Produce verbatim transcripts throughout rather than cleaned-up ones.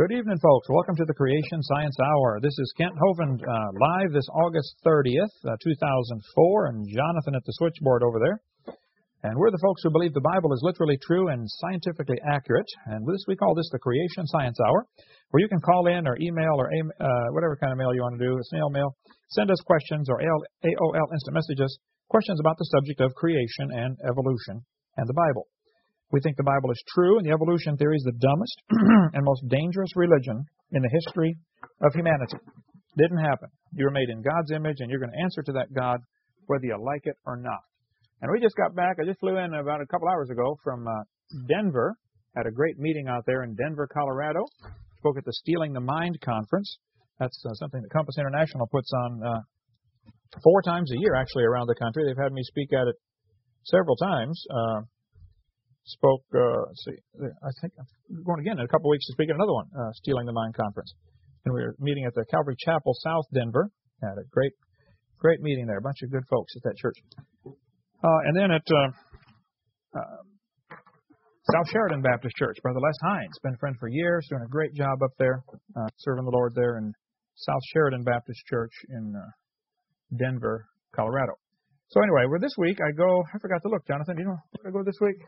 Good evening, folks. Welcome to the Creation Science Hour. This is Kent Hovind uh, live this August thirtieth, uh, two thousand four, and Jonathan at the switchboard over there. And we're the folks who believe the Bible is literally true and scientifically accurate. And this, we call this the Creation Science Hour, where you can call in or email or uh, whatever kind of mail you want to do, snail mail, send us questions or A O L instant messages, questions about the subject of creation and evolution and the Bible. We think the Bible is true, and the evolution theory is the dumbest and most dangerous religion in the history of humanity. Didn't happen. You were made in God's image, and you're going to answer to that God whether you like it or not. And we just got back. I just flew in about a couple hours ago from uh, Denver. Had a great meeting out there in Denver, Colorado. Spoke at the Stealing the Mind conference. That's uh, something that Compass International puts on uh, four times a year, actually, around the country. They've had me speak at it several times. Uh, Spoke, uh, let's see, I think I'm going again in a couple of weeks to speak at another one, uh, Stealing the Mind Conference. And we were meeting at the Calvary Chapel, South Denver. Had a great, great meeting there. A bunch of good folks at that church. Uh, and then at uh, uh, South Sheridan Baptist Church, Brother Les Hines, been a friend for years, doing a great job up there, uh, serving the Lord there in South Sheridan Baptist Church in uh, Denver, Colorado. So anyway, we're this week, I go, I forgot to look, Jonathan, do you know where I go this week?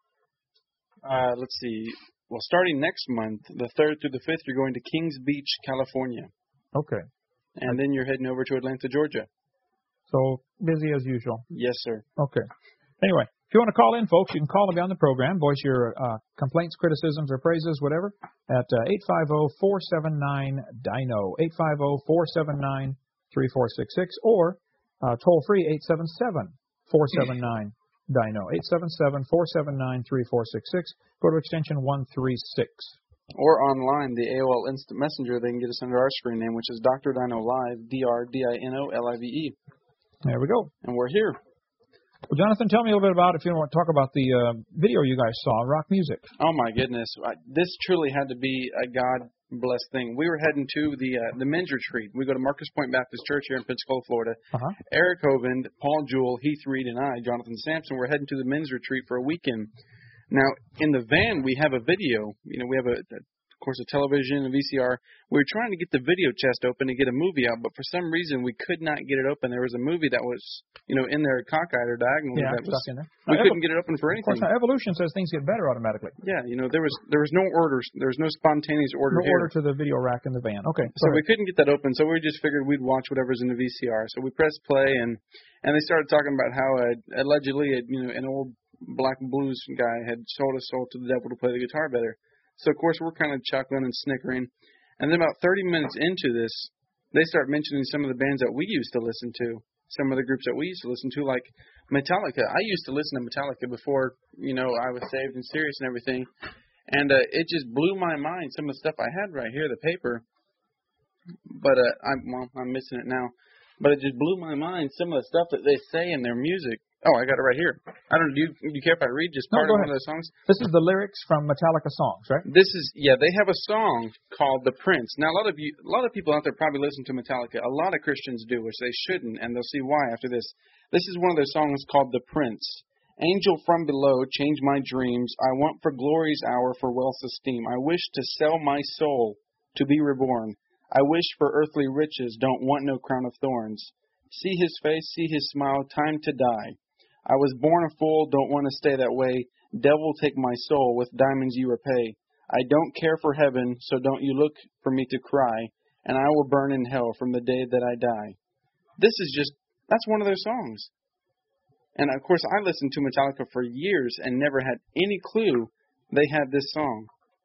Uh, let's see. Well, starting next month, the third through the fifth, you're going to Kings Beach, California. Okay. And then you're heading over to Atlanta, Georgia. So, busy as usual. Yes, sir. Okay. Anyway, if you want to call in, folks, you can call and be on the program. Voice your uh, complaints, criticisms, or praises, whatever, at uh, eight five zero, four seven nine, D I N O, eight five zero, four seven nine, three four six six, or uh, toll-free eight seven seven, four seven nine, D I N O, eight seven seven, four seven nine, three four six six. Go to extension one three six. Or online, the A O L Instant Messenger, they can get us under our screen name, which is Doctor Dino Live, D R D I N O L I V E. There we go. And we're here. Well, Jonathan, tell me a little bit about, if you want to talk about the uh, video you guys saw, rock music. Oh, my goodness. I, this truly had to be a God-blessed thing. We were heading to the uh, the men's retreat. We go to Marcus Point Baptist Church here in Pensacola, Florida. Uh-huh. Eric Hovind, Paul Jewell, Heath Reed, and I, Jonathan Sampson, we're heading to the men's retreat for a weekend. Now, in the van, we have a video. You know, we have, a, a of course, a television, a V C R. We were trying to get the video chest open to get a movie out, but for some reason, we could not get it open. There was a movie that was, you know, in there cockeyed or diagonally. Yeah, that was, stuck in there. We now, couldn't get it open for anything. Of course, now, evolution says things get better automatically. Yeah, you know, there was there was no orders. There was no spontaneous order No here. order to the video rack in the van. Okay. So we couldn't get that open, so we just figured we'd watch whatever's in the V C R. So we pressed play, and and they started talking about how uh, allegedly, uh, you know, an old black blues guy had sold his soul to the devil to play the guitar better. So of course we're kind of chuckling and snickering, and then about thirty minutes into this, they start mentioning some of the bands that we used to listen to, some of the groups that we used to listen to, like Metallica. I used to listen to Metallica before, you know, I was saved and serious and everything, and uh, it just blew my mind. Some of the stuff I had right here, the paper, but uh, I'm well, I'm missing it now. But it just blew my mind. Some of the stuff that they say in their music. Oh, I got it right here. I don't. Do you, do you care if I read just part no, of ahead. one of the songs? This is the lyrics from Metallica songs, right? This is yeah. They have a song called "The Prince." Now, a lot of you, a lot of people out there probably listen to Metallica. A lot of Christians do, which they shouldn't, and they'll see why after this. This is one of their songs called "The Prince." Angel from below, change my dreams. I want for glory's hour, for wealth's esteem. I wish to sell my soul to be reborn. I wish for earthly riches, don't want no crown of thorns. See his face, see his smile, time to die. I was born a fool, don't want to stay that way. Devil, take my soul, with diamonds you repay. I don't care for heaven, so don't you look for me to cry, and I will burn in hell from the day that I die. This is just, that's one of their songs. And of course, I listened to Metallica for years and never had any clue they had this song.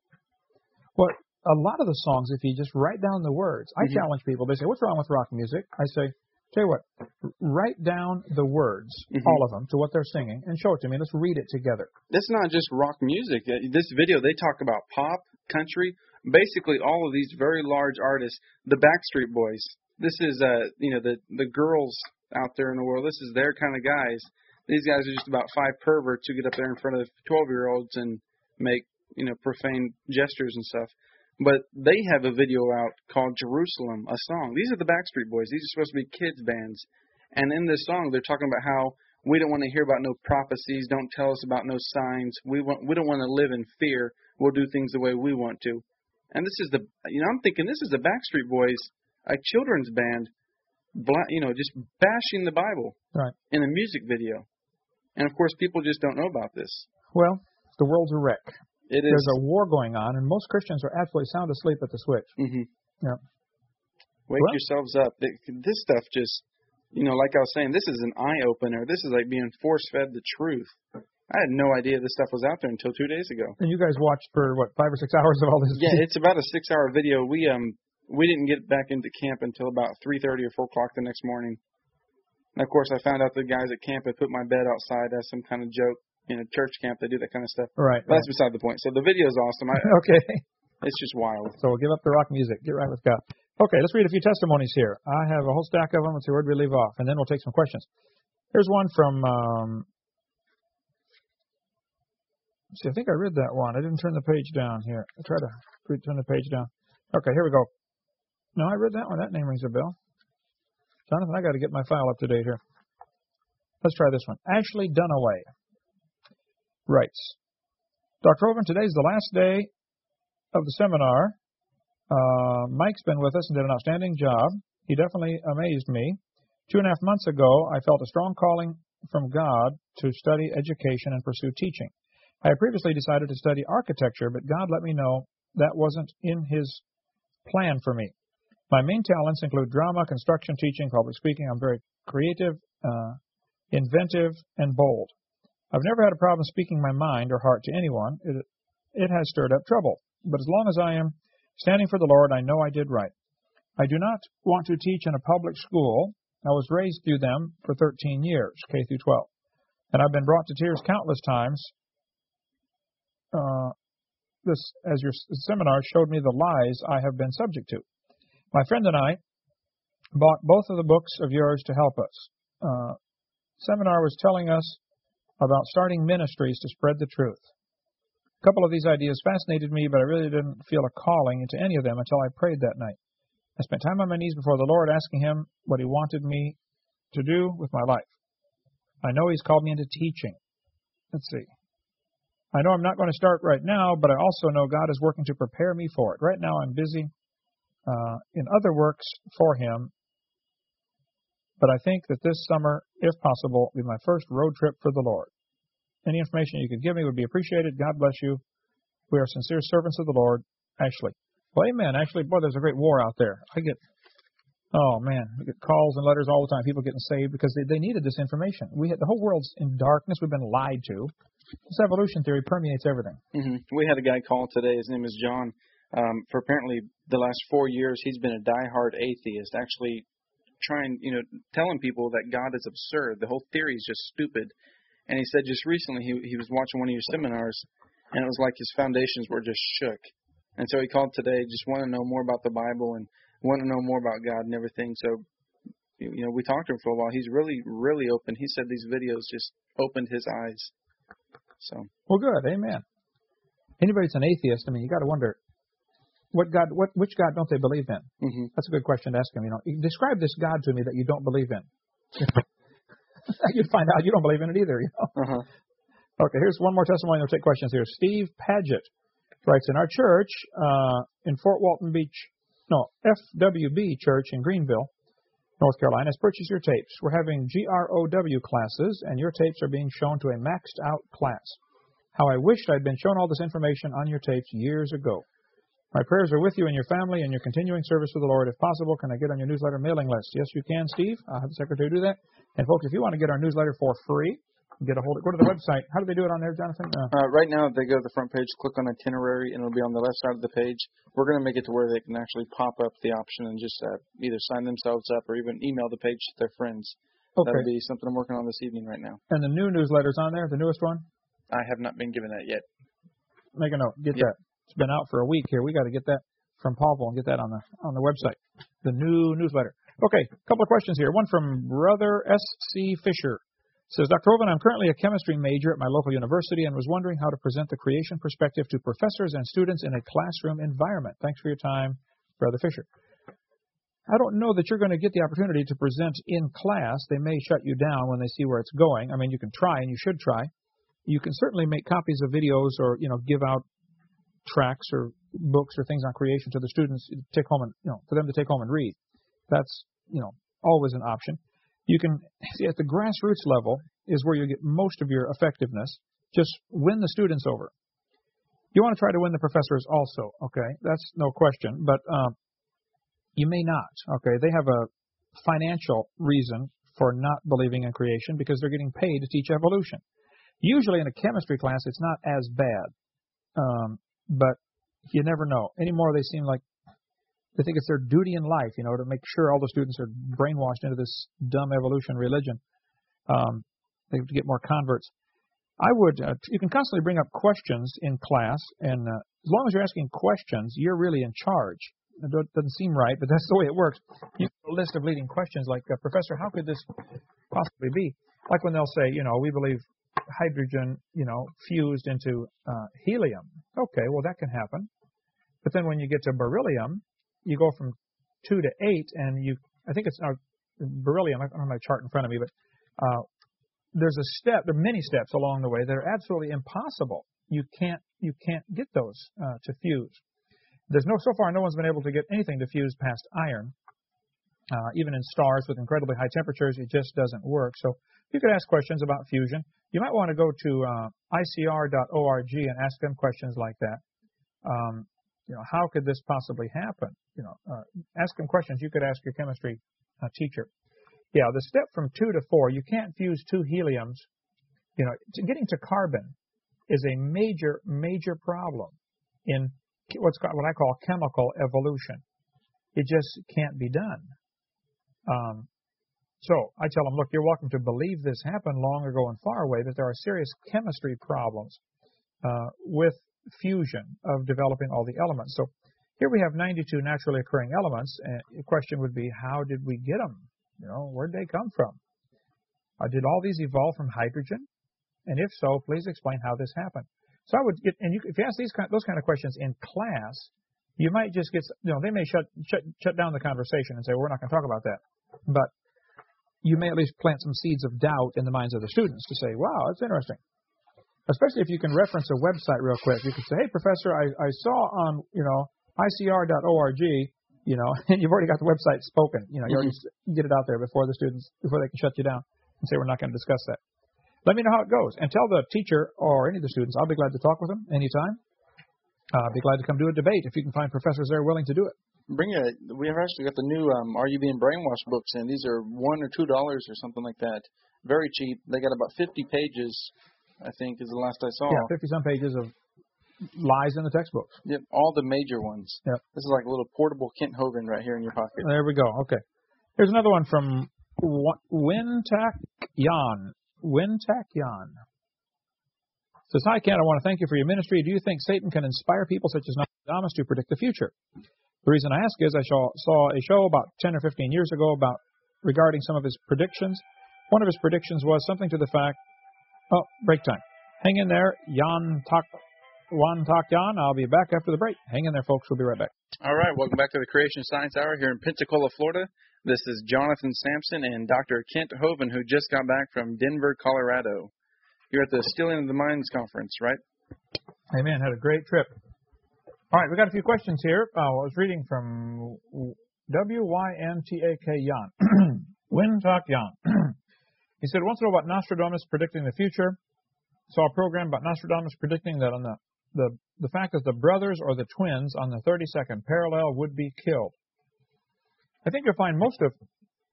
Well, a lot of the songs, if you just write down the words, I mm-hmm. challenge people. They say, what's wrong with rock music? I say, tell you what, write down the words, mm-hmm. all of them, to what they're singing, and show it to me. Let's read it together. It's not just rock music. This video, they talk about pop, country, basically all of these very large artists. The Backstreet Boys. This is, uh, you know, the the girls out there in the world. This is their kind of guys. These guys are just about five perverts who get up there in front of twelve-year-olds and make, you know, profane gestures and stuff. But they have a video out called Jerusalem, a song. These are the Backstreet Boys. These are supposed to be kids' bands. And in this song, they're talking about how we don't want to hear about no prophecies. Don't tell us about no signs. We want, we don't want to live in fear. We'll do things the way we want to. And this is the, you know, I'm thinking this is the Backstreet Boys, a children's band, bla- you know, just bashing the Bible Right. in a music video. And, of course, people just don't know about this. Well, the world's a wreck. It is. There's a war going on, and most Christians are absolutely sound asleep at the switch. Mm-hmm. Yeah. Wake Well, yourselves up. This stuff just, you know, like I was saying, this is an eye-opener. This is like being force-fed the truth. I had no idea this stuff was out there until two days ago. And you guys watched for, what, five or six hours of all this? Yeah, it's about a six-hour video. We um we didn't get back into camp until about three thirty or four o'clock the next morning. And, of course, I found out the guys at camp had put my bed outside as some kind of joke. In a church camp, they do that kind of stuff. Right. But right. that's beside the point. So the video is awesome. I, Okay. It's just wild. So we'll give up the rock music. Get right with God. Okay, let's read a few testimonies here. I have a whole stack of them. Let's see, where do we leave off? And then we'll take some questions. Here's one from, um, see, I think I read that one. I didn't turn the page down here. I try to turn the page down. Okay, here we go. No, I read that one. That name rings a bell. Jonathan, I got to get my file up to date here. Let's try this one. Ashley Dunaway writes, Doctor Hovind, today's the last day of the seminar. Uh, Mike's been with us and did an outstanding job. He definitely amazed me. Two and a half months ago, I felt a strong calling from God to study education and pursue teaching. I had previously decided to study architecture, but God let me know that wasn't in His plan for me. My main talents include drama, construction, teaching, public speaking. I'm very creative, uh, inventive, and bold. I've never had a problem speaking my mind or heart to anyone. It, it has stirred up trouble. But as long as I am standing for the Lord, I know I did right. I do not want to teach in a public school. I was raised through them for thirteen years, K through twelve. And I've been brought to tears countless times. Uh, this, as your seminar showed me the lies I have been subject to. My friend and I bought both of the books of yours to help us. Uh, seminar was telling us about starting ministries to spread the truth. A couple of these ideas fascinated me, but I really didn't feel a calling into any of them until I prayed that night. I spent time on my knees before the Lord asking Him what He wanted me to do with my life. I know He's called me into teaching. Let's see. I know I'm not going to start right now, but I also know God is working to prepare me for it. Right now I'm busy uh, in other works for Him, but I think that this summer, if possible, will be my first road trip for the Lord. Any information you could give me would be appreciated. God bless you. We are sincere servants of the Lord. Ashley. Well, amen. Actually, boy, there's a great war out there. I get, oh man, we get calls and letters all the time. People getting saved because they, they needed this information. We had, the whole world's in darkness. We've been lied to. This evolution theory permeates everything. Mm-hmm. We had a guy call today. His name is John. Um, for apparently the last four years, he's been a diehard atheist, actually trying, you know, telling people that God is absurd. The whole theory is just stupid. And he said just recently he he was watching one of your seminars, and it was like his foundations were just shook. And so he called today, just wanted to know more about the Bible and wanted to know more about God and everything. So, you know, we talked to him for a while. He's really, really open. He said these videos just opened his eyes. So. Well, good. Amen. Anybody that's an atheist, I mean, you got to wonder, what God, what which God don't they believe in? Mm-hmm. That's a good question to ask him. You know, describe this God to me that you don't believe in. You'd find out you don't believe in it either. You know. Uh-huh. Okay, here's one more testimony. We'll take questions here. Steve Paget writes, in our church uh, in Fort Walton Beach, no, F W B Church in Greenville, North Carolina, has purchased your tapes. We're having G R O W classes, and your tapes are being shown to a maxed out class. How I wished I'd been shown all this information on your tapes years ago. My prayers are with you and your family and your continuing service for the Lord. If possible, can I get on your newsletter mailing list? Yes, you can, Steve. I'll have the secretary do that. And folks, if you want to get our newsletter for free, get a hold of it. Go to the website. How do they do it on there, Jonathan? Uh, uh, right now, they go to the front page, click on itinerary, and it'll be on the left side of the page. We're going to make it to where they can actually pop up the option and just uh, either sign themselves up or even email the page to their friends. okay. That'll be something I'm working on this evening right now. And the new newsletter's on there, the newest one? I have not been given that yet. Make a note. Get yep. that. It's been out for a week here. We got to get that from Paul and get that on the on the website. The new newsletter. Okay, a couple of questions here. One from Brother S C Fisher. Says, Doctor Hovind, I'm currently a chemistry major at my local university and was wondering how to present the creation perspective to professors and students in a classroom environment. Thanks for your time, Brother Fisher. I don't know that you're going to get the opportunity to present in class. They may shut you down when they see where it's going. I mean, you can try, and you should try. You can certainly make copies of videos or, you know, give out tracts or books or things on creation to the students to take home and, you know, for them to take home and read. That's, you know, always an option. You can see at the grassroots level is where you get most of your effectiveness. Just win the students over. You want to try to win the professors also, okay? That's no question, but um, you may not, okay? They have a financial reason for not believing in creation because they're getting paid to teach evolution. Usually in a chemistry class, it's not as bad, um, but you never know. Anymore, they seem like they think it's their duty in life, you know, to make sure all the students are brainwashed into this dumb evolution religion. Um, they have to get more converts. I would, uh, you can constantly bring up questions in class, and uh, as long as you're asking questions, you're really in charge. It doesn't seem right, but that's the way it works. You have a list of leading questions like, uh, Professor, how could this possibly be? Like when they'll say, you know, we believe hydrogen, you know, fused into uh, helium. Okay, well, that can happen. But then when you get to beryllium, you go from two to eight, and you, I think it's uh, beryllium, I don't have my chart in front of me, but uh, there's a step, there are many steps along the way that are absolutely impossible. You can't, you can't get those uh, to fuse. There's no, so far, no one's been able to get anything to fuse past iron. Uh, even in stars with incredibly high temperatures, it just doesn't work. So you could ask questions about fusion. You might want to go to uh, I C R dot org and ask them questions like that. Um, you know, how could this possibly happen? You know, uh, ask them questions you could ask your chemistry uh, teacher. Yeah, the step from two to four, you can't fuse two heliums. You know, to getting to carbon is a major, major problem in what's called, what I call chemical evolution. It just can't be done. Um, so I tell them, look, you're welcome to believe this happened long ago and far away, but there are serious chemistry problems uh, with fusion of developing all the elements. So here we have ninety-two naturally occurring elements, and the question would be, how did we get them? You know, where did they come from? Uh, did all these evolve from hydrogen? And if so, please explain how this happened. So I would get, and you, if you ask these kind, those kind of questions in class, you might just get, you know, they may shut, shut, shut down the conversation and say, well, we're not going to talk about that. But you may at least plant some seeds of doubt in the minds of the students to say, wow, that's interesting. Especially if you can reference a website real quick. You could say, hey, Professor, I, I saw on, you know, I C R dot org, you know, and you've already got the website spoken. You know, you already get it out there before the students, before they can shut you down and say, we're not going to discuss that. Let me know how it goes. And tell the teacher or any of the students, I'll be glad to talk with them anytime. Uh, I'd be glad to come do a debate if you can find professors there willing to do it. Bring it. We've actually got the new um, Are You Being Brainwashed books, and these are one or two dollars or something like that. Very cheap. They got about fifty pages, I think, is the last I saw. Yeah, fifty some pages of lies in the textbooks. Yep, all the major ones. Yep. This is like a little portable Kent Hovind right here in your pocket. There we go. Okay. Here's another one from Wintak Yan. Wintak Yan. Says, hi, Kent, I want to thank you for your ministry. Do you think Satan can inspire people such as Nostradamus to predict the future? The reason I ask is I saw, saw a show about ten or fifteen years ago about regarding some of his predictions. One of his predictions was something to the fact, oh, break time. Hang in there, Jan Tak, Juan Tak Yan. I'll be back after the break. Hang in there, folks. We'll be right back. All right. Welcome back to the Creation Science Hour here in Pensacola, Florida. This is Jonathan Sampson and Doctor Kent Hovind, who just got back from Denver, Colorado. You're at the Stealing of the Minds conference, right? Amen. Had a great trip. All right, we got a few questions here. Uh, I was reading from W Y N T A K Yan. Wintak Yan. He said, wants to know about Nostradamus predicting the future. Saw a program about Nostradamus predicting that on the, the, the fact that the brothers or the twins on the thirty-second parallel would be killed. I think you'll find most of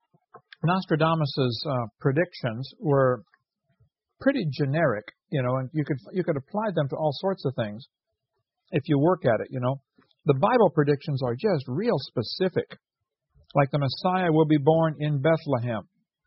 Nostradamus's uh, predictions were pretty generic, you know, and you could you could apply them to all sorts of things if you work at it, you know. The Bible predictions are just real specific, like the Messiah will be born in Bethlehem,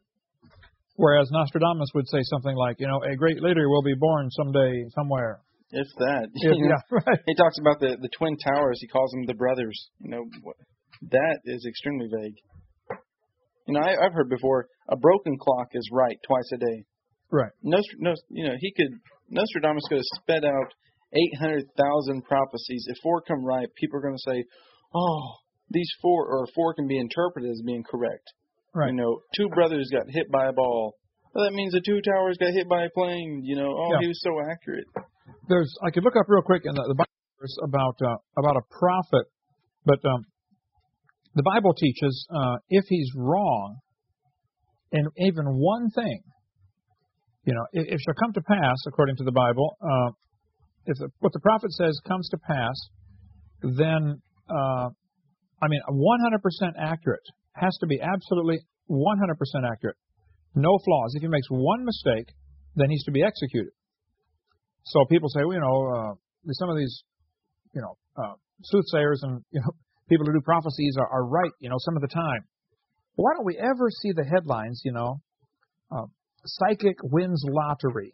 whereas Nostradamus would say something like, you know, a great leader will be born someday somewhere. If that. If, yeah, right. He talks about the, the Twin Towers. He calls them the brothers. You know, that is extremely vague. You know, I, I've heard before, a broken clock is right twice a day. Right. Nostr- Nost- you know, he could, Nostradamus could have sped out eight hundred thousand prophecies. If four come right, people are going to say, oh, these four, or four can be interpreted as being correct. Right. You know, two brothers got hit by a ball. Well, that means the two towers got hit by a plane. You know, oh, yeah. He was so accurate. There's, I could look up real quick in the, the Bible verse about uh, about a prophet, but um, the Bible teaches uh, if he's wrong in even one thing, you know, if it shall come to pass, according to the Bible, uh, if the, what the prophet says comes to pass, then, uh, I mean, one hundred percent accurate. Has to be absolutely one hundred percent accurate. No flaws. If he makes one mistake, then he's to be executed. So people say, well, you know, uh, some of these, you know, uh, soothsayers and, you know, people who do prophecies are, are right, you know, some of the time. Why don't we ever see the headlines, you know, uh, psychic wins lottery?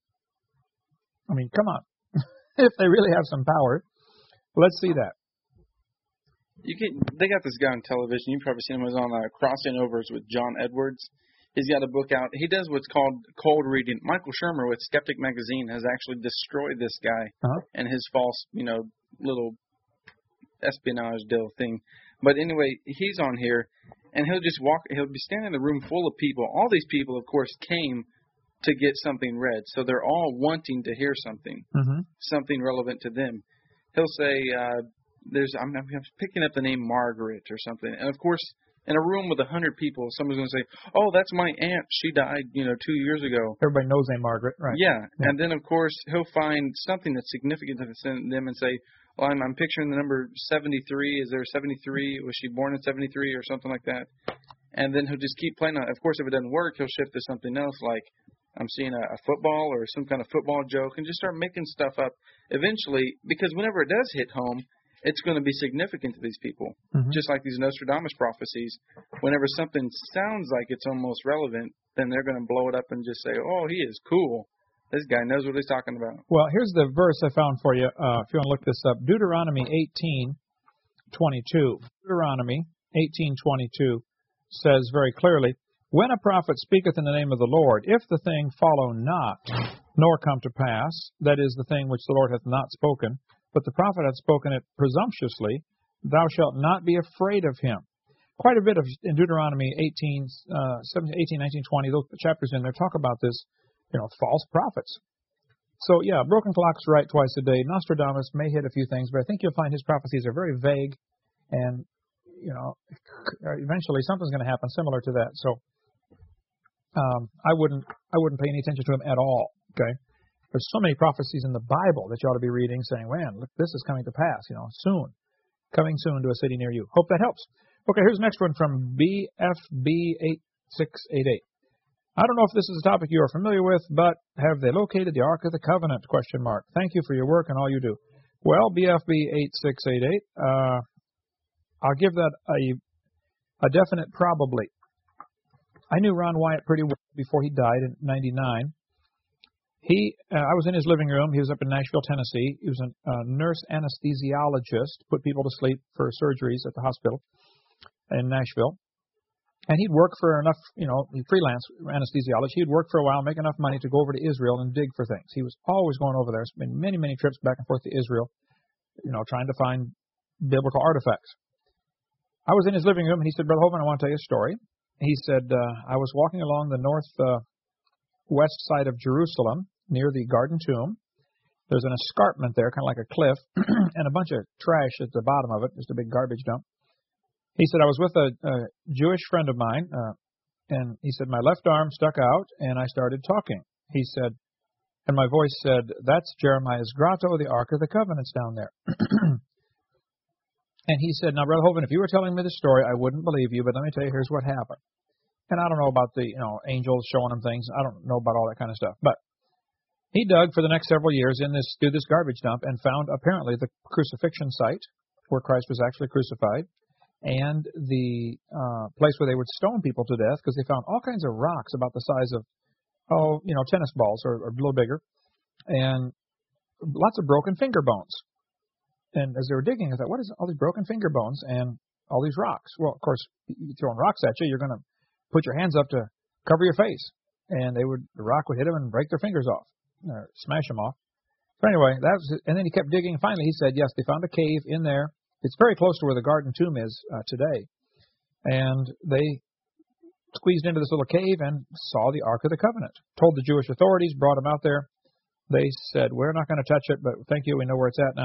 I mean, come on. If they really have some power, let's see that. You can. They got this guy on television. You've probably seen him. He was on uh, Crossing Overs with John Edwards. He's got a book out. He does what's called cold reading. Michael Shermer with Skeptic Magazine has actually destroyed this guy uh-huh. and his false, you know, little espionage deal thing. But anyway, he's on here, and he'll just walk. He'll be standing in a room full of people. All these people, of course, came to get something read, so they're all wanting to hear something, mm-hmm. something relevant to them. He'll say, uh, "There's." I'm, I'm picking up the name Margaret or something, and of course, in a room with a hundred people, someone's going to say, "Oh, that's my aunt. She died, you know, two years ago." Everybody knows Aunt Margaret, right? Yeah. yeah, and then of course he'll find something that's significant to them and say, "Well, I'm, I'm picturing the number seventy-three. Is there seventy-three? Was she born in seventy-three or something like that?" And then he'll just keep playing on it. Of course, if it doesn't work, he'll shift to something else like, I'm seeing a, a football or some kind of football joke, and just start making stuff up eventually, because whenever it does hit home, it's going to be significant to these people. Mm-hmm. Just like these Nostradamus prophecies, whenever something sounds like it's almost relevant, then they're going to blow it up and just say, oh, he is cool. This guy knows what he's talking about. Well, here's the verse I found for you, uh, if you want to look this up. Deuteronomy eighteen twenty-two. Deuteronomy eighteen twenty-two says very clearly, when a prophet speaketh in the name of the Lord, if the thing follow not, nor come to pass, that is the thing which the Lord hath not spoken, but the prophet hath spoken it presumptuously, thou shalt not be afraid of him. Quite a bit of in Deuteronomy eighteen, uh, seventeen, eighteen, nineteen, twenty, those chapters in there talk about this, you know, false prophets. So, yeah, broken clocks right twice a day. Nostradamus may hit a few things, but I think you'll find his prophecies are very vague, and, you know, eventually something's going to happen similar to that. So, Um, I wouldn't I wouldn't pay any attention to him at all, okay? There's so many prophecies in the Bible that you ought to be reading saying, man, look, this is coming to pass, you know, soon. Coming soon to a city near you. Hope that helps. Okay, here's the next one from B F B eight six eight eight. I don't know if this is a topic you are familiar with, but have they located the Ark of the Covenant, question mark. Thank you for your work and all you do. Well, B F B eight six eight eight, uh, I'll give that a, a definite probably. I knew Ron Wyatt pretty well before he died in ninety-nine. He, uh, I was in his living room. He was up in Nashville, Tennessee. He was a uh, nurse anesthesiologist, put people to sleep for surgeries at the hospital in Nashville. And he'd work for enough, you know, freelance anesthesiologist. He'd work for a while, make enough money to go over to Israel and dig for things. He was always going over there. Spent many, many trips back and forth to Israel, you know, trying to find biblical artifacts. I was in his living room, and he said, Brother Hovind, I want to tell you a story. He said, uh, I was walking along the north uh, west side of Jerusalem near the Garden Tomb. There's an escarpment there, kind of like a cliff, and a bunch of trash at the bottom of it, just a big garbage dump. He said, I was with a, a Jewish friend of mine, uh, and he said, my left arm stuck out, and I started talking. He said, and my voice said, that's Jeremiah's grotto, the Ark of the Covenant's down there. And he said, now, Brother Hovind, if you were telling me the story, I wouldn't believe you, but let me tell you, here's what happened. And I don't know about the, you know, angels showing him things. I don't know about all that kind of stuff. But he dug for the next several years in this through this garbage dump and found apparently the crucifixion site where Christ was actually crucified and the uh, place where they would stone people to death, because they found all kinds of rocks about the size of, oh, you know, tennis balls or, or a little bigger, and lots of broken finger bones. And as they were digging, I thought, what is all these broken finger bones and all these rocks? Well, of course, you throwing rocks at you, you're going to put your hands up to cover your face. And they would, the rock would hit them and break their fingers off, or smash them off. So anyway, that was it. And then he kept digging. Finally, he said, yes, they found a cave in there. It's very close to where the Garden Tomb is uh, today. And they squeezed into this little cave and saw the Ark of the Covenant. Told the Jewish authorities, brought them out there. They said, we're not going to touch it, but thank you, we know where it's at now.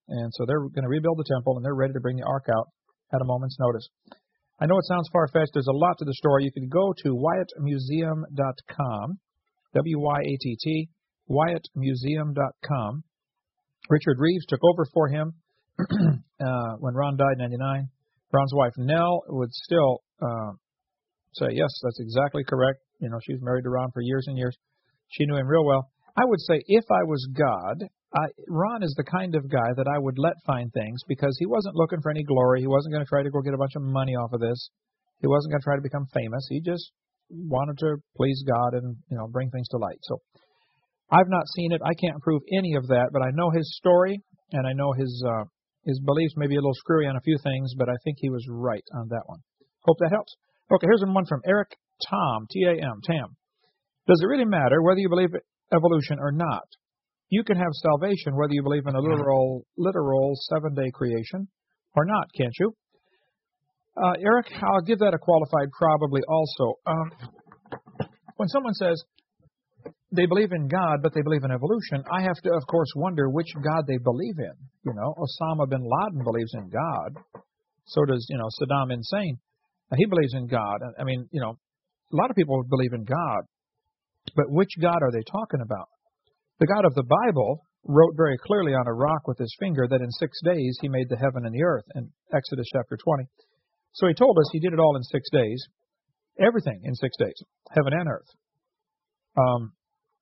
And so they're going to rebuild the temple, and they're ready to bring the ark out at a moment's notice. I know it sounds far-fetched. There's a lot to the story. You can go to Wyatt Museum dot com, W Y A T T, Wyatt Museum dot com. Richard Reeves took over for him uh, when Ron died in ninety-nine. Ron's wife, Nell, would still uh, say, yes, that's exactly correct. You know, she was married to Ron for years and years. She knew him real well. I would say if I was God, I, Ron is the kind of guy that I would let find things because he wasn't looking for any glory. He wasn't going to try to go get a bunch of money off of this. He wasn't going to try to become famous. He just wanted to please God and, you know, bring things to light. So I've not seen it. I can't prove any of that, but I know his story, and I know his uh, his beliefs may be a little screwy on a few things, but I think he was right on that one. Hope that helps. Okay, here's one from Eric Tom, T A M, Tam. Does it really matter whether you believe evolution or not? You can have salvation whether you believe in a literal, literal seven-day creation or not, can't you? Uh, Eric, I'll give that a qualified probably also. Um, when someone says they believe in God, but they believe in evolution, I have to, of course, wonder which God they believe in. You know, Osama bin Laden believes in God. So does, you know, Saddam Hussein. He believes in God. I mean, you know, a lot of people believe in God. But which God are they talking about? The God of the Bible wrote very clearly on a rock with his finger that in six days he made the heaven and the earth in Exodus chapter twenty. So he told us he did it all in six days. Everything in six days, heaven and earth. Um,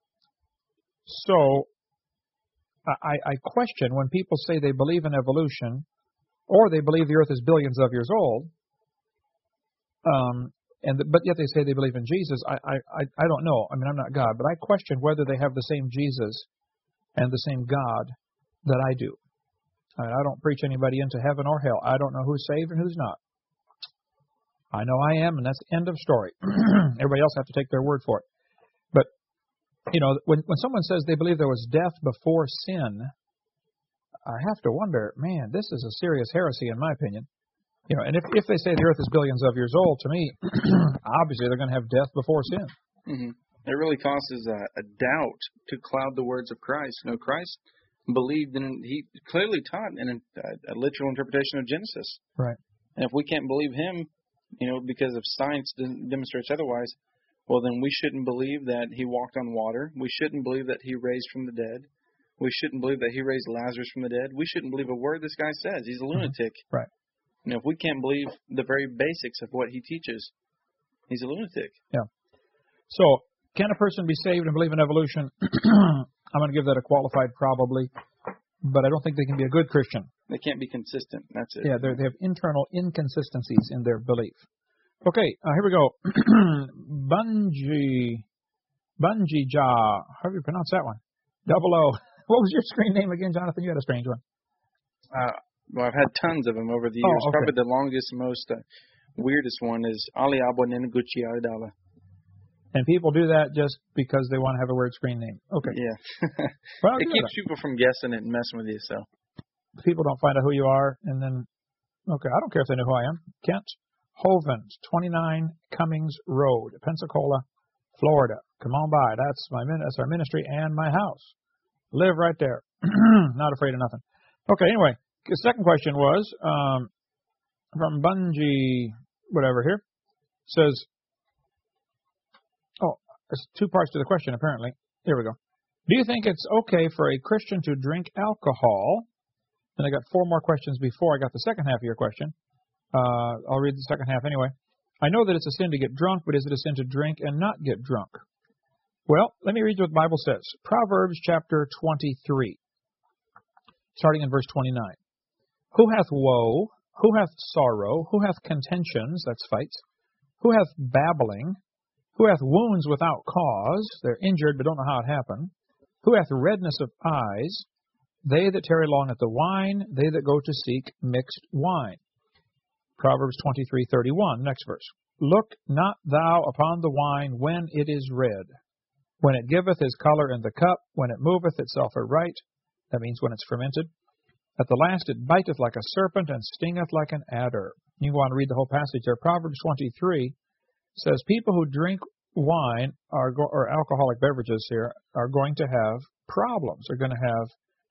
so I, I question when people say they believe in evolution or they believe the earth is billions of years old, um, and but yet they say they believe in Jesus. I, I, I don't know. I mean, I'm not God, but I question whether they have the same Jesus and the same God that I do. I, I don't preach anybody into heaven or hell. I don't know who's saved and who's not. I know I am, and that's the end of story. Everybody else have to take their word for it. But, you know, when, when someone says they believe there was death before sin, I have to wonder, man, this is a serious heresy in my opinion. You know, and if, if they say the earth is billions of years old, to me, obviously they're going to have death before sin. Mm-hmm. It really causes a, a doubt to cloud the words of Christ. You know, Christ believed in, he clearly taught in a, a literal interpretation of Genesis. Right. And if we can't believe him, you know, because of science demonstrates otherwise, well, then we shouldn't believe that he walked on water. We shouldn't believe that he raised from the dead. We shouldn't believe that he raised Lazarus from the dead. We shouldn't believe a word this guy says. He's a lunatic. Mm-hmm. Right. You know, if we can't believe the very basics of what he teaches, he's a lunatic. Yeah. So, can a person be saved and believe in evolution? I'm going to give that a qualified probably, but I don't think they can be a good Christian. They can't be consistent. That's it. Yeah, they have internal inconsistencies in their belief. Okay, uh, here we go. Bunji, Bunji Ja. How do you pronounce that one? Double O. What was your screen name again, Jonathan? You had a strange one. Uh, well, I've had tons of them over the Oh, years. okay. Probably the longest, most uh, weirdest one is Ali Abu Neneguchi Adala. And people do that just because they want to have a weird screen name. Okay. Yeah. Well, it good. keeps people from guessing it and messing with you, so. People don't find out who you are, and then, okay, I don't care if they know who I am. Kent Hovind, twenty-nine Cummings Road, Pensacola, Florida. Come on by. That's my that's our ministry and my house. Live right there. Not afraid of nothing. Okay, anyway, the second question was um, from Bungie, whatever here, says, oh, there's two parts to the question, apparently. Here we go. Do you think it's okay for a Christian to drink alcohol? And I got four more questions before I got the second half of your question. Uh, I'll read the second half anyway. I know that it's a sin to get drunk, but is it a sin to drink and not get drunk? Well, let me read you what the Bible says. Proverbs chapter twenty-three, starting in verse twenty-nine. Who hath woe? Who hath sorrow? Who hath contentions? That's fights. Who hath babbling? Who hath wounds without cause? They're injured but don't know how it happened. Who hath redness of eyes? They that tarry long at the wine, they that go to seek mixed wine. Proverbs twenty-three thirty-one, next verse. Look not thou upon the wine when it is red, when it giveth his color in the cup, when it moveth itself aright, that means when it's fermented. At the last it biteth like a serpent and stingeth like an adder. You want to read the whole passage there. Proverbs twenty-three says people who drink wine are go- or alcoholic beverages here are going to have problems. They're going to have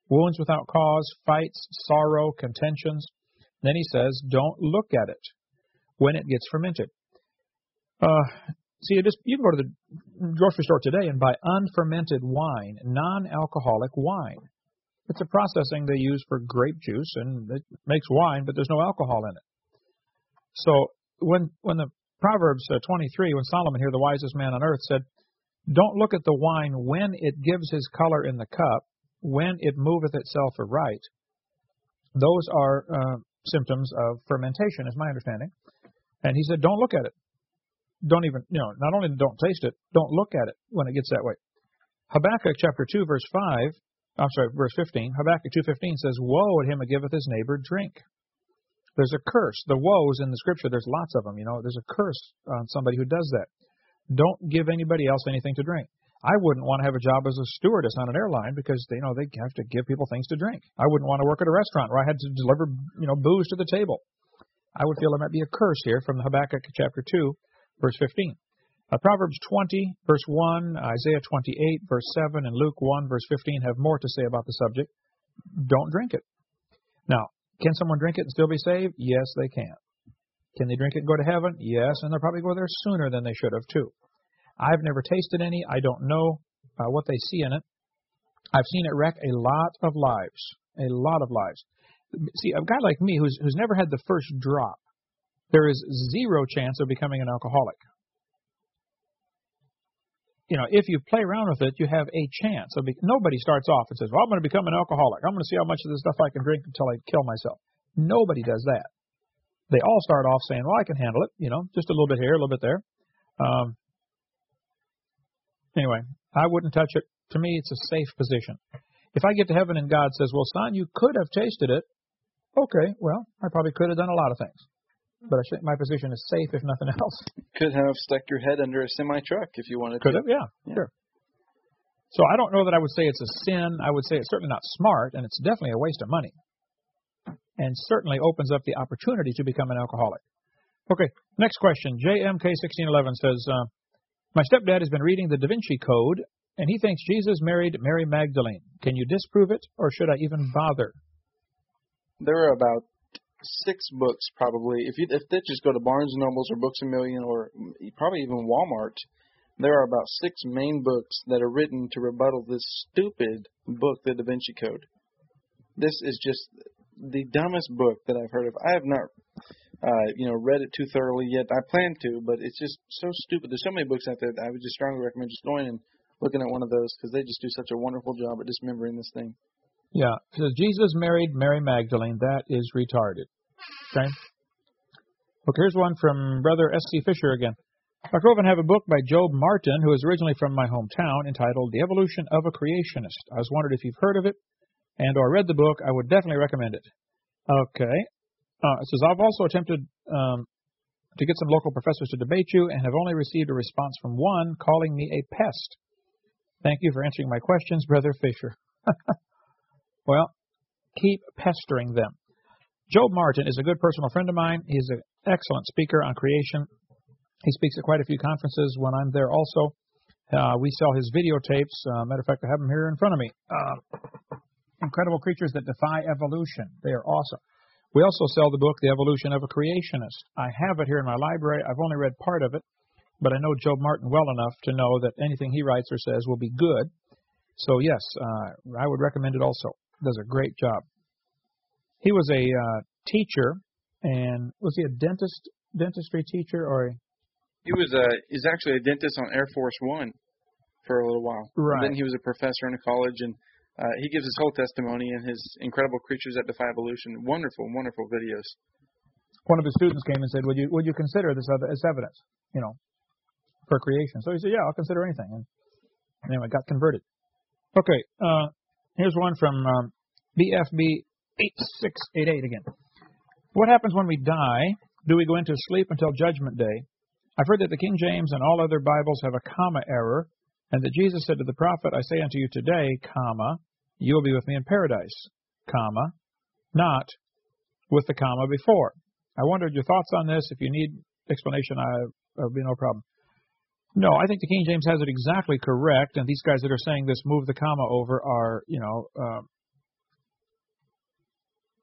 wounds without cause, fights, sorrow, contentions. Then he says, don't look at it when it gets fermented. Uh, see, you, just, you can go to the grocery store today and buy unfermented wine, non-alcoholic wine. It's a processing they use for grape juice, and it makes wine, but there's no alcohol in it. So when when the Proverbs uh, twenty-three, when Solomon here, the wisest man on earth, said, don't look at the wine when it gives his color in the cup, when it moveth itself aright, those are uh, symptoms of fermentation, is my understanding. And he said, don't look at it. Don't even, you know, not only don't taste it, don't look at it when it gets that way. Habakkuk chapter two, verse five, I'm sorry, verse fifteen, Habakkuk two fifteen says, woe at him that giveth his neighbor drink. There's a curse. The woes in the Scripture, there's lots of them, you know. There's a curse on somebody who does that. Don't give anybody else anything to drink. I wouldn't want to have a job as a stewardess on an airline because, you know, they have to give people things to drink. I wouldn't want to work at a restaurant where I had to deliver, you know, booze to the table. I would feel there might be a curse here from Habakkuk chapter two, verse fifteen. Uh, Proverbs twenty, verse one, Isaiah twenty-eight, verse seven, and Luke one, verse fifteen have more to say about the subject. Don't drink it. Now, can someone drink it and still be saved? Yes, they can. Can they drink it and go to heaven? Yes, and they'll probably go there sooner than they should have, too. I've never tasted any. I don't know uh, what they see in it. I've seen it wreck a lot of lives, a lot of lives. See, a guy like me who's, who's never had the first drop, there is zero chance of becoming an alcoholic. You know, if you play around with it, you have a chance. Of be- Nobody starts off and says, well, I'm going to become an alcoholic. I'm going to see how much of this stuff I can drink until I kill myself. Nobody does that. They all start off saying, well, I can handle it, you know, just a little bit here, a little bit there. Um, anyway, I wouldn't touch it. To me, it's a safe position. If I get to heaven and God says, well, son, you could have tasted it. Okay, well, I probably could have done a lot of things. But I think my position is safe, if nothing else. Could have stuck your head under a semi-truck if you wanted Could to. have, yeah, yeah, sure. So I don't know that I would say it's a sin. I would say it's certainly not smart, and it's definitely a waste of money. And certainly opens up the opportunity to become an alcoholic. Okay, next question. J M K sixteen eleven says, uh, my stepdad has been reading the Da Vinci Code, and he thinks Jesus married Mary Magdalene. Can you disprove it, or should I even bother? There are about six books, probably. If you if they just go to Barnes and Nobles or Books A Million or probably even Walmart, there are about six main books that are written to rebuttal this stupid book, the Da Vinci Code. This is just the dumbest book that I've heard of. I have not, uh, you know, read it too thoroughly yet. I plan to, but it's just so stupid. There's so many books out there that I would just strongly recommend just going and looking at one of those because they just do such a wonderful job at dismembering this thing. Yeah, it says Jesus married Mary Magdalene. That is retarded. Okay? Okay, here's one from Brother S C Fisher again. Doctor Hovind, have a book by Job Martin, who is originally from my hometown, entitled The Evolution of a Creationist. I was wondering if you've heard of it and or read the book. I would definitely recommend it. Okay. Uh, it says, I've also attempted um, to get some local professors to debate you and have only received a response from one calling me a pest. Thank you for answering my questions, Brother Fisher. Well, keep pestering them. Job Martin is a good personal friend of mine. He's an excellent speaker on creation. He speaks at quite a few conferences when I'm there also. Uh, we sell his videotapes. Uh, matter of fact, I have them here in front of me. Uh, Incredible Creatures That Defy Evolution. They are awesome. We also sell the book, The Evolution of a Creationist. I have it here in my library. I've only read part of it, but I know Job Martin well enough to know that anything he writes or says will be good. So, yes, uh, I would recommend it also. Does a great job. He was a uh, teacher, and was he a dentist, dentistry teacher, or a... He was a he's actually a dentist on Air Force One for a little while. Right. And then he was a professor in a college, and uh, he gives his whole testimony in his Incredible Creatures That Defy Evolution. Wonderful, wonderful videos. One of his students came and said, "Would you would you consider this as evidence, you know, for creation?" So he said, "Yeah, I'll consider anything." And anyway, got converted. Okay, uh, here's one from um, B F B eight six eight eight again. What happens when we die? Do we go into sleep until Judgment Day? I've heard that the King James and all other Bibles have a comma error, and that Jesus said to the prophet, I say unto you today, comma, you will be with me in paradise, comma, not with the comma before. I wondered your thoughts on this. If you need explanation, I, there'll be no problem. No, I think the King James has it exactly correct, and these guys that are saying this, move the comma over, are, you know, uh,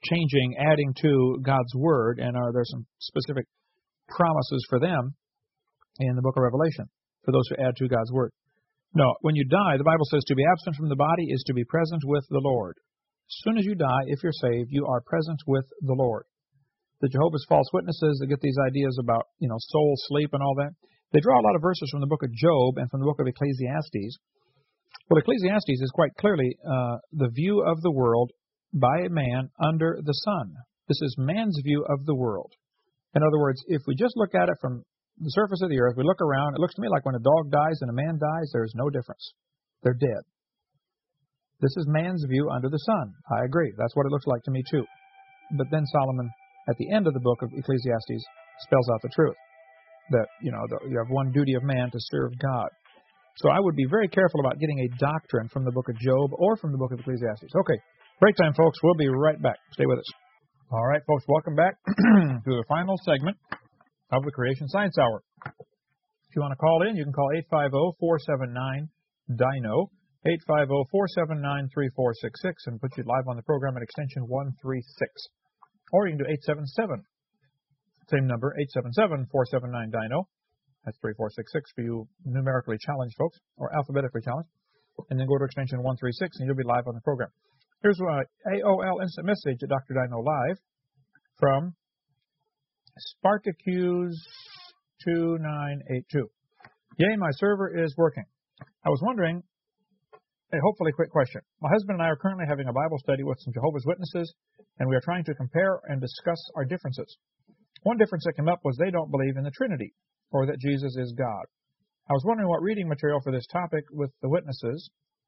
changing, adding to God's Word, and are there some specific promises for them in the book of Revelation, for those who add to God's Word? No, when you die, the Bible says to be absent from the body is to be present with the Lord. As soon as you die, if you're saved, you are present with the Lord. The Jehovah's False Witnesses that get these ideas about, you know, soul sleep and all that, they draw a lot of verses from the book of Job and from the book of Ecclesiastes. Well, Ecclesiastes is quite clearly uh, the view of the world by a man under the sun. This is man's view of the world. In other words, if we just look at it from the surface of the earth, we look around, it looks to me like when a dog dies and a man dies, there's no difference. They're dead. This is man's view under the sun. I agree. That's what it looks like to me, too. But then Solomon, at the end of the book of Ecclesiastes, spells out the truth. That, you know, the, you have one duty of man to serve God. So I would be very careful about getting a doctrine from the book of Job or from the book of Ecclesiastes. Okay, break time, folks. We'll be right back. Stay with us. All right, folks, welcome back to the final segment of the Creation Science Hour. If you want to call in, you can call eight five zero, four seven nine, D I N O, eight five zero, four seven nine, three four six six, and put you live on the program at extension one three six. Or you can do eight seven seven. Same number, eight seven seven, four seven nine, D I N O. That's three four six six for you numerically challenged folks, or alphabetically challenged. And then go to extension one three six, and you'll be live on the program. Here's an A O L instant message at Doctor Dino Live from Spartacus two nine eight two. Yay, my server is working. I was wondering, a hopefully quick question. My husband and I are currently having a Bible study with some Jehovah's Witnesses, and we are trying to compare and discuss our differences. One difference that came up was they don't believe in the Trinity, or that Jesus is God. I was wondering what reading material for this topic with the witnesses.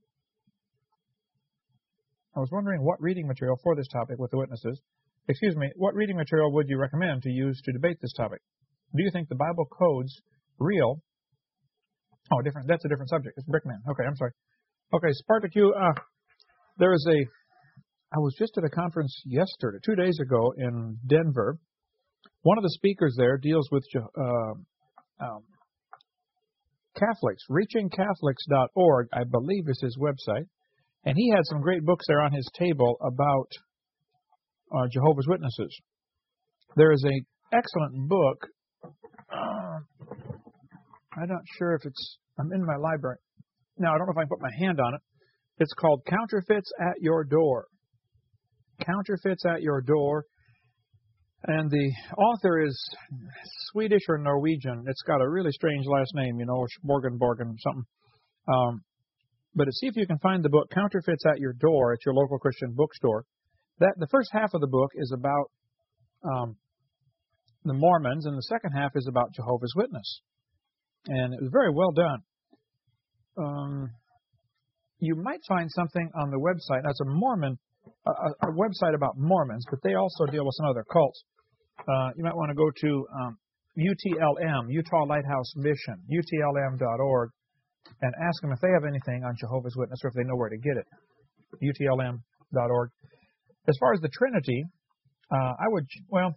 I was wondering what reading material for this topic with the witnesses. Excuse me, what reading material would you recommend to use to debate this topic? Do you think the Bible codes real? Oh, different. That's a different subject. It's Brickman. Okay, I'm sorry. Okay, Spartacus. Uh, there is a. I was just at a conference yesterday, two days ago in Denver. One of the speakers there deals with uh, um, Catholics. reaching catholics dot org, I believe, is his website. And he had some great books there on his table about uh, Jehovah's Witnesses. There is an excellent book. Uh, I'm not sure if it's, I'm in my library. Now, I don't know if I can put my hand on it. It's called Counterfeits at Your Door. Counterfeits at Your Door. And the author is Swedish or Norwegian. It's got a really strange last name, you know, Borgen, Borgen, something. Um, but see if you can find the book Counterfeits at Your Door at your local Christian bookstore. That the first half of the book is about um, the Mormons, and the second half is about Jehovah's Witness. And it was very well done. Um, you might find something on the website. That's a Mormon, a, a website about Mormons, but they also deal with some other cults. Uh, you might want to go to um, U T L M, Utah Lighthouse Mission, U T L M dot org, and ask them if they have anything on Jehovah's Witness or if they know where to get it. U T L M dot org. As far as the Trinity, uh, I would, well,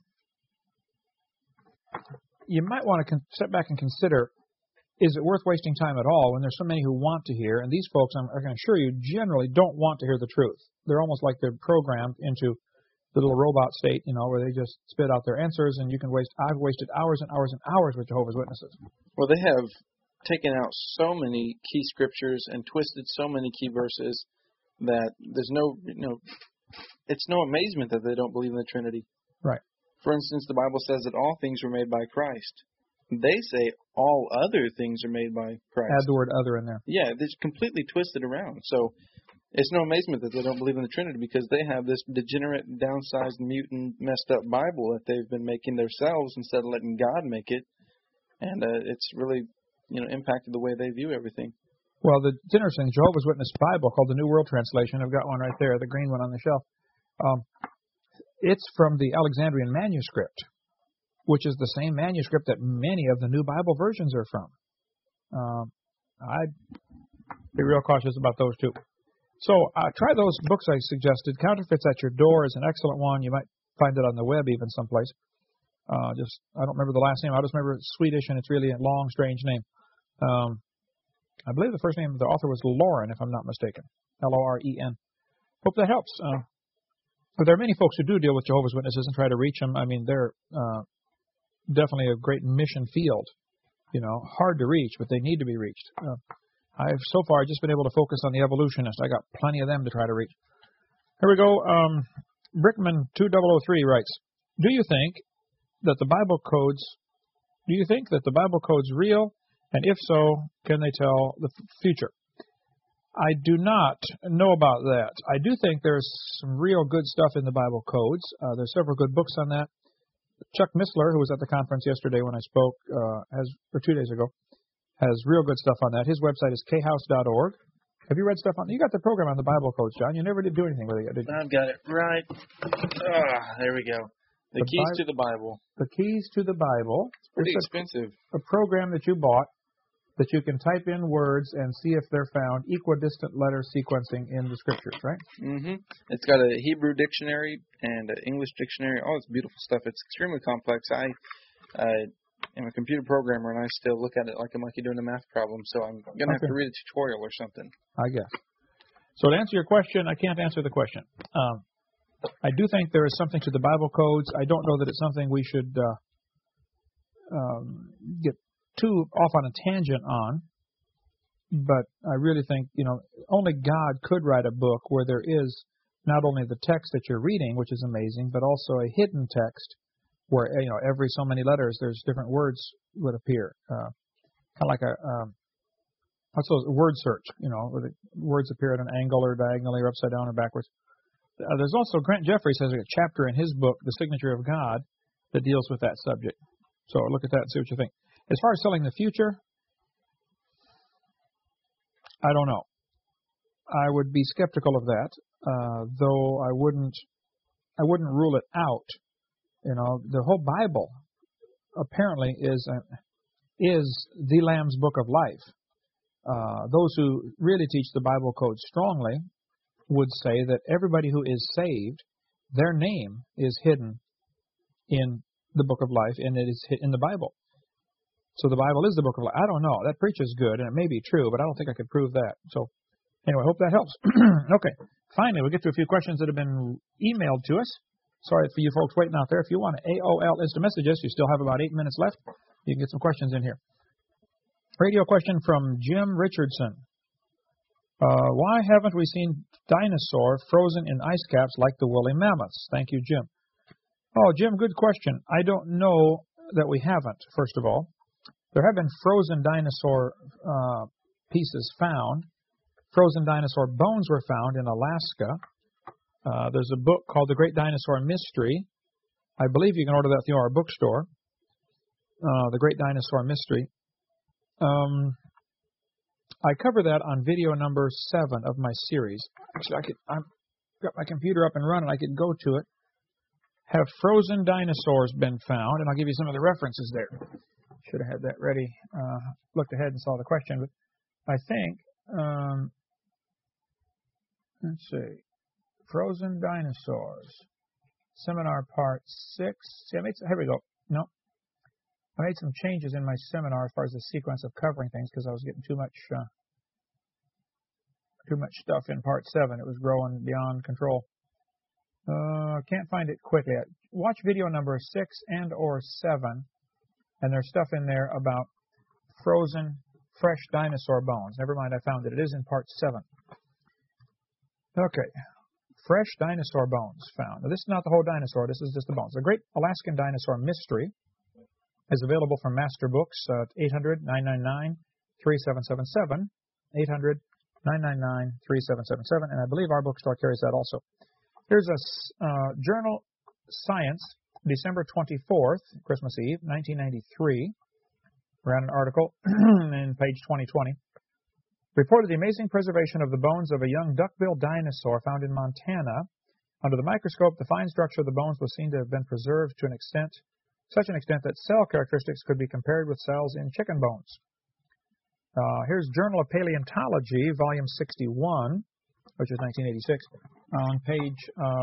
you might want to con- step back and consider, is it worth wasting time at all when there's so many who want to hear? And these folks, I'm, I can assure you, generally don't want to hear the truth. They're almost like they're programmed into the little robot state, you know, where they just spit out their answers, and you can waste, I've wasted hours and hours and hours with Jehovah's Witnesses. Well, they have taken out so many key scriptures and twisted so many key verses that there's no, you know, it's no amazement that they don't believe in the Trinity. Right. For instance, the Bible says that all things were made by Christ. They say all other things are made by Christ. Add the word other in there. Yeah, it's completely twisted around. So it's no amazement that they don't believe in the Trinity, because they have this degenerate, downsized, mutant, messed up Bible that they've been making themselves instead of letting God make it. And uh, it's really, you know, impacted the way they view everything. Well, the, it's interesting. Jehovah's Witness Bible, called the New World Translation, I've got one right there, the green one on the shelf. Um, it's from the Alexandrian manuscript, which is the same manuscript that many of the new Bible versions are from. Um, I'd be real cautious about those two. So uh, try those books I suggested. Counterfeits at Your Door is an excellent one. You might find it on the web even someplace. Uh, just I don't remember the last name. I just remember it's Swedish, and it's really a long, strange name. Um, I believe the first name of the author was Lauren, if I'm not mistaken. L O R E N. Hope that helps. Uh, But there are many folks who do deal with Jehovah's Witnesses and try to reach them. I mean, they're uh, definitely a great mission field. You know, hard to reach, but they need to be reached. Uh, I've so far just been able to focus on the evolutionists. I got plenty of them to try to reach. Here we go. Um, Brickman two thousand three writes, do you think that the Bible codes, do you think that the Bible code's real? And if so, can they tell the f- future? I do not know about that. I do think there's some real good stuff in the Bible codes. Uh, there's several good books on that. Chuck Missler, who was at the conference yesterday when I spoke, uh, has or two days ago, has real good stuff on that. His website is k house dot org. Have you read stuff on? You got the program on the Bible codes, John. You never did do anything with it, did you? I've got it right. Ah, there we go. The, the keys Bi- to the Bible. The keys to the Bible. It's pretty it's expensive. A, a program that you bought that you can type in words and see if they're found equidistant letter sequencing in the scriptures, right? Mm-hmm. It's got a Hebrew dictionary and an English dictionary. Oh, it's beautiful stuff. It's extremely complex. I uh, am a computer programmer, and I still look at it like I'm like you're doing a math problem, so I'm going to okay. have to read a tutorial or something. I guess. So to answer your question, I can't answer the question. Um, I do think there is something to the Bible codes. I don't know that it's something we should uh, um, get too off on a tangent on, but I really think, you know, only God could write a book where there is not only the text that you're reading, which is amazing, but also a hidden text where, you know, every so many letters there's different words would appear. Uh, kind of like a, um, what's those, word search, you know, where the words appear at an angle or diagonally or upside down or backwards. Uh, there's also, Grant Jeffries has a chapter in his book, The Signature of God, that deals with that subject. So look at that and see what you think. As far as selling the future, I don't know. I would be skeptical of that, uh, though I wouldn't. I wouldn't rule it out. You know, the whole Bible apparently is a, is the Lamb's Book of Life. Uh, those who really teach the Bible code strongly would say that everybody who is saved, their name is hidden in the Book of Life, and it is in the Bible. So the Bible is the book of life. I don't know. That preaches good, and it may be true, but I don't think I could prove that. So anyway, I hope that helps. Okay. Finally, we'll get to a few questions that have been emailed to us. Sorry for you folks waiting out there. If you want to A O L instant message us, you still have about eight minutes left. You can get some questions in here. Radio question from Jim Richardson. Uh, why haven't we seen dinosaur frozen in ice caps like the woolly mammoths? Thank you, Jim. Oh, Jim, good question. I don't know that we haven't, first of all. There have been frozen dinosaur uh, pieces found. Frozen dinosaur bones were found in Alaska. Uh, there's a book called The Great Dinosaur Mystery. I believe you can order that through our bookstore. Uh, The Great Dinosaur Mystery. Um, I cover that on video number seven of my series. Actually, I could, I've got my computer up and running. I could go to it. Have frozen dinosaurs been found? And I'll give you some of the references there. Should have had that ready. Uh, looked ahead and saw the question, but I think, um, let's see, frozen dinosaurs, seminar part six. See, I made some, here we go. No, I made some changes in my seminar as far as the sequence of covering things because I was getting too much, uh, too much stuff in part seven. It was growing beyond control. Uh, can't find it quickly. Watch video number six and or seven. And there's stuff in there about frozen, fresh dinosaur bones. Never mind, I found it. It is in part seven. Okay. Fresh dinosaur bones found. Now, this is not the whole dinosaur. This is just the bones. The Great Alaskan Dinosaur Mystery is available from Master Books at eight hundred, nine nine nine, three seven seven seven, eight hundred, nine nine nine, three seven seven seven, and I believe our bookstore carries that also. Here's a uh, journal, Science, December twenty-fourth, Christmas Eve, nineteen ninety-three. Ran an article in page twenty twenty. Reported the amazing preservation of the bones of a young duck-billed dinosaur found in Montana. Under the microscope, the fine structure of the bones was seen to have been preserved to an extent, such an extent that cell characteristics could be compared with cells in chicken bones. Uh, here's Journal of Paleontology, volume sixty-one, which is nineteen eighty-six, on page uh,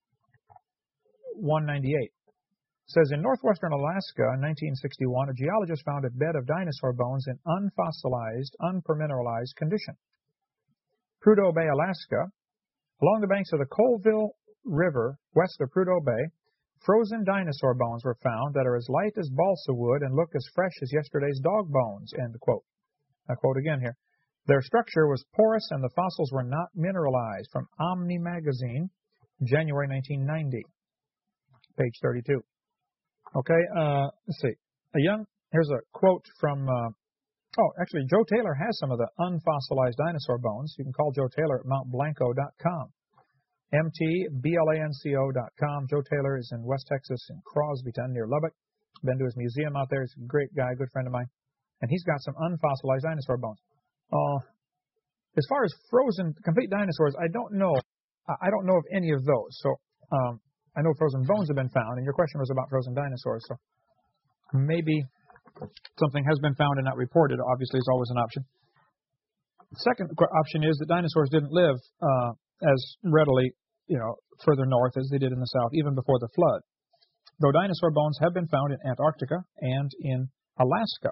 one ninety-eight. It says, in northwestern Alaska in nineteen sixty-one, a geologist found a bed of dinosaur bones in unfossilized, unpermineralized condition. Prudhoe Bay, Alaska, along the banks of the Colville River, west of Prudhoe Bay, frozen dinosaur bones were found that are as light as balsa wood and look as fresh as yesterday's dog bones, end quote. I quote again here. Their structure was porous and the fossils were not mineralized, from Omni Magazine, January nineteen ninety, page thirty-two. Okay, uh, let's see. A young, here's a quote from, uh, oh, actually, Joe Taylor has some of the unfossilized dinosaur bones. You can call Joe Taylor at mount blanco dot com. M T B L A N C O dot com. Joe Taylor is in West Texas in Crosbyton near Lubbock. Been to his museum out there. He's a great guy, good friend of mine. And he's got some unfossilized dinosaur bones. Uh, as far as frozen, complete dinosaurs, I don't know. I don't know of any of those. So um, I know frozen bones have been found, and your question was about frozen dinosaurs. So maybe something has been found and not reported. Obviously, is always an option. The second option is that dinosaurs didn't live uh, as readily, you know, further north as they did in the south, even before the flood. Though dinosaur bones have been found in Antarctica and in Alaska.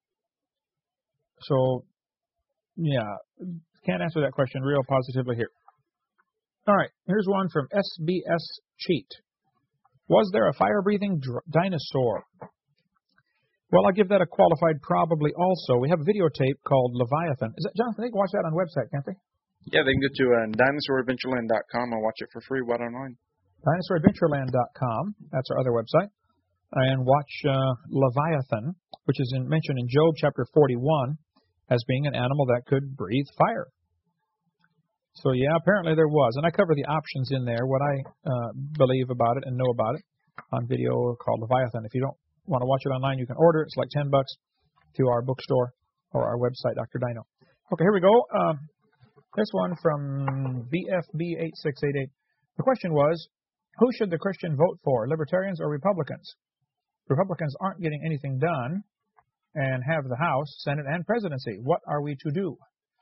So, yeah, can't answer that question real positively here. All right, here's one from S B S Cheat. Was there a fire-breathing dr- dinosaur? Well, I'll give that a qualified probably also. We have a videotape called Leviathan. Is that, Jonathan, they can watch that on the website, can't they? Yeah, they can go to uh, dinosaur adventureland dot com and watch it for free right online. dinosaur adventureland dot com, that's our other website. And watch uh, Leviathan, which is in, mentioned in Job chapter forty-one as being an animal that could breathe fire. So, yeah, apparently there was. And I cover the options in there, what I uh, believe about it and know about it, on video called Leviathan. If you don't want to watch it online, you can order it. It's like ten bucks to our bookstore or our website, Doctor Dino. Okay, here we go. Um, this one from V F B eight six eight eight. The question was, who should the Christian vote for, Libertarians or Republicans? Republicans aren't getting anything done and have the House, Senate, and presidency. What are we to do?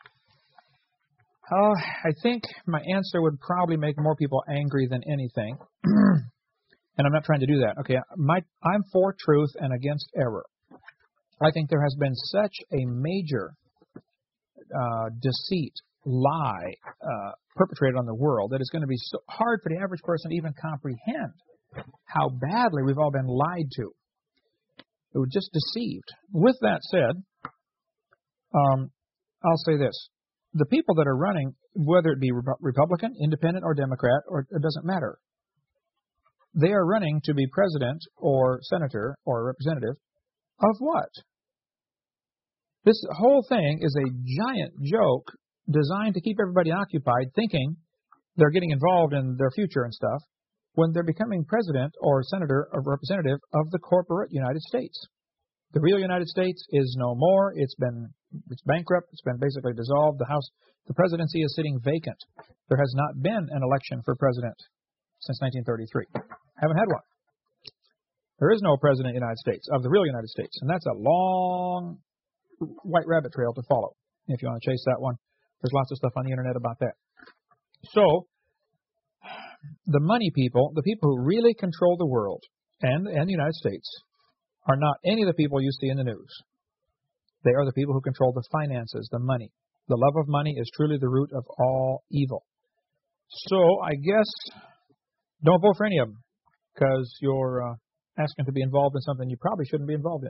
Uh, I think my answer would probably make more people angry than anything. And I'm not trying to do that. Okay, my, I'm for truth and against error. I think there has been such a major uh, deceit, lie uh, perpetrated on the world that it's going to be so hard for the average person to even comprehend how badly we've all been lied to. We were just deceived. With that said, um, I'll say this. The people that are running, whether it be Republican, Independent, or Democrat, or it doesn't matter, they are running to be president or senator or representative of what? This whole thing is a giant joke designed to keep everybody occupied, thinking they're getting involved in their future and stuff, when they're becoming president or senator or representative of the corporate United States. The real United States is no more. It's been it's bankrupt. It's been basically dissolved. The House, the presidency is sitting vacant. There has not been an election for president since nineteen thirty-three. Haven't had one. There is no president of the United States, of the real United States, and that's a long white rabbit trail to follow. If you want to chase that one, there's lots of stuff on the internet about that. So, the money people, the people who really control the world and, and the United States, are not any of the people you see in the news. They are the people who control the finances, the money. The love of money is truly the root of all evil. So I guess don't vote for any of them because you're uh, asking to be involved in something you probably shouldn't be involved in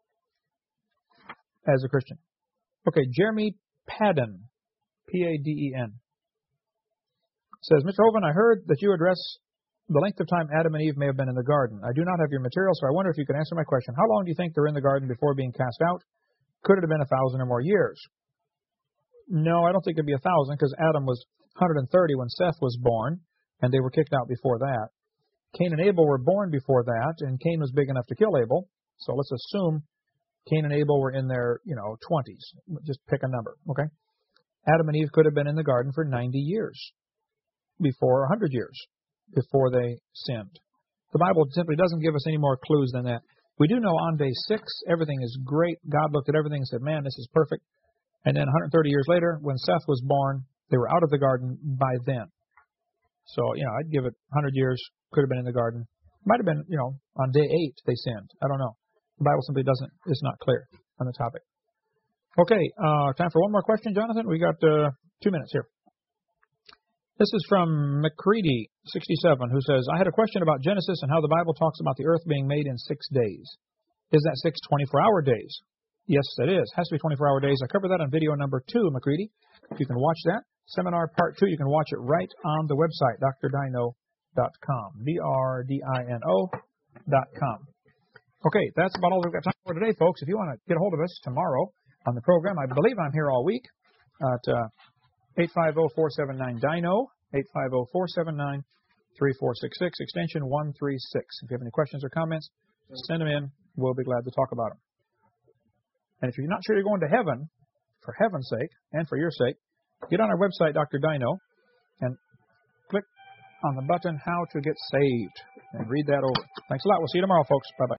as a Christian. Okay, Jeremy Padden, P A D E N, says, Mister Hovind, I heard that you address the length of time Adam and Eve may have been in the garden. I do not have your material, so I wonder if you can answer my question. How long do you think they were in the garden before being cast out? Could it have been a thousand or more years? No, I don't think it'd be a thousand, because Adam was one hundred thirty when Seth was born, and they were kicked out before that. Cain and Abel were born before that, and Cain was big enough to kill Abel. So let's assume Cain and Abel were in their, you know, twenties. Just pick a number, okay? Adam and Eve could have been in the garden for ninety years, before one hundred years, before they sinned. The Bible simply doesn't give us any more clues than that. We do know on day six, everything is great. God looked at everything and said, man, this is perfect. And then one hundred thirty years later, when Seth was born, they were out of the garden by then. So, you know, I'd give it one hundred years, could have been in the garden. Might have been, you know, on day eight they sinned. I don't know. The Bible simply doesn't, it's not clear on the topic. Okay, uh, time for one more question, Jonathan. We got uh, two minutes here. This is from McCready, sixty-seven, who says, I had a question about Genesis and how the Bible talks about the earth being made in six days. Is that six twenty-four hour days? Yes, it is. Has to be twenty-four hour days. I covered that on video number two, McCready. You can watch that. Seminar part two, you can watch it right on the website, D R Dino dot com. D R D I N O dot com. Okay, that's about all we've got time for today, folks. If you want to get a hold of us tomorrow on the program, I believe I'm here all week at uh, eight five zero, four seven nine, D I N O, eight five zero, four seven nine, three four six six, extension one three six. If you have any questions or comments, send them in. We'll be glad to talk about them. And if you're not sure you're going to heaven, for heaven's sake, and for your sake, get on our website, Doctor Dino, and click on the button, How to Get Saved, and read that over. Thanks a lot. We'll see you tomorrow, folks. Bye-bye.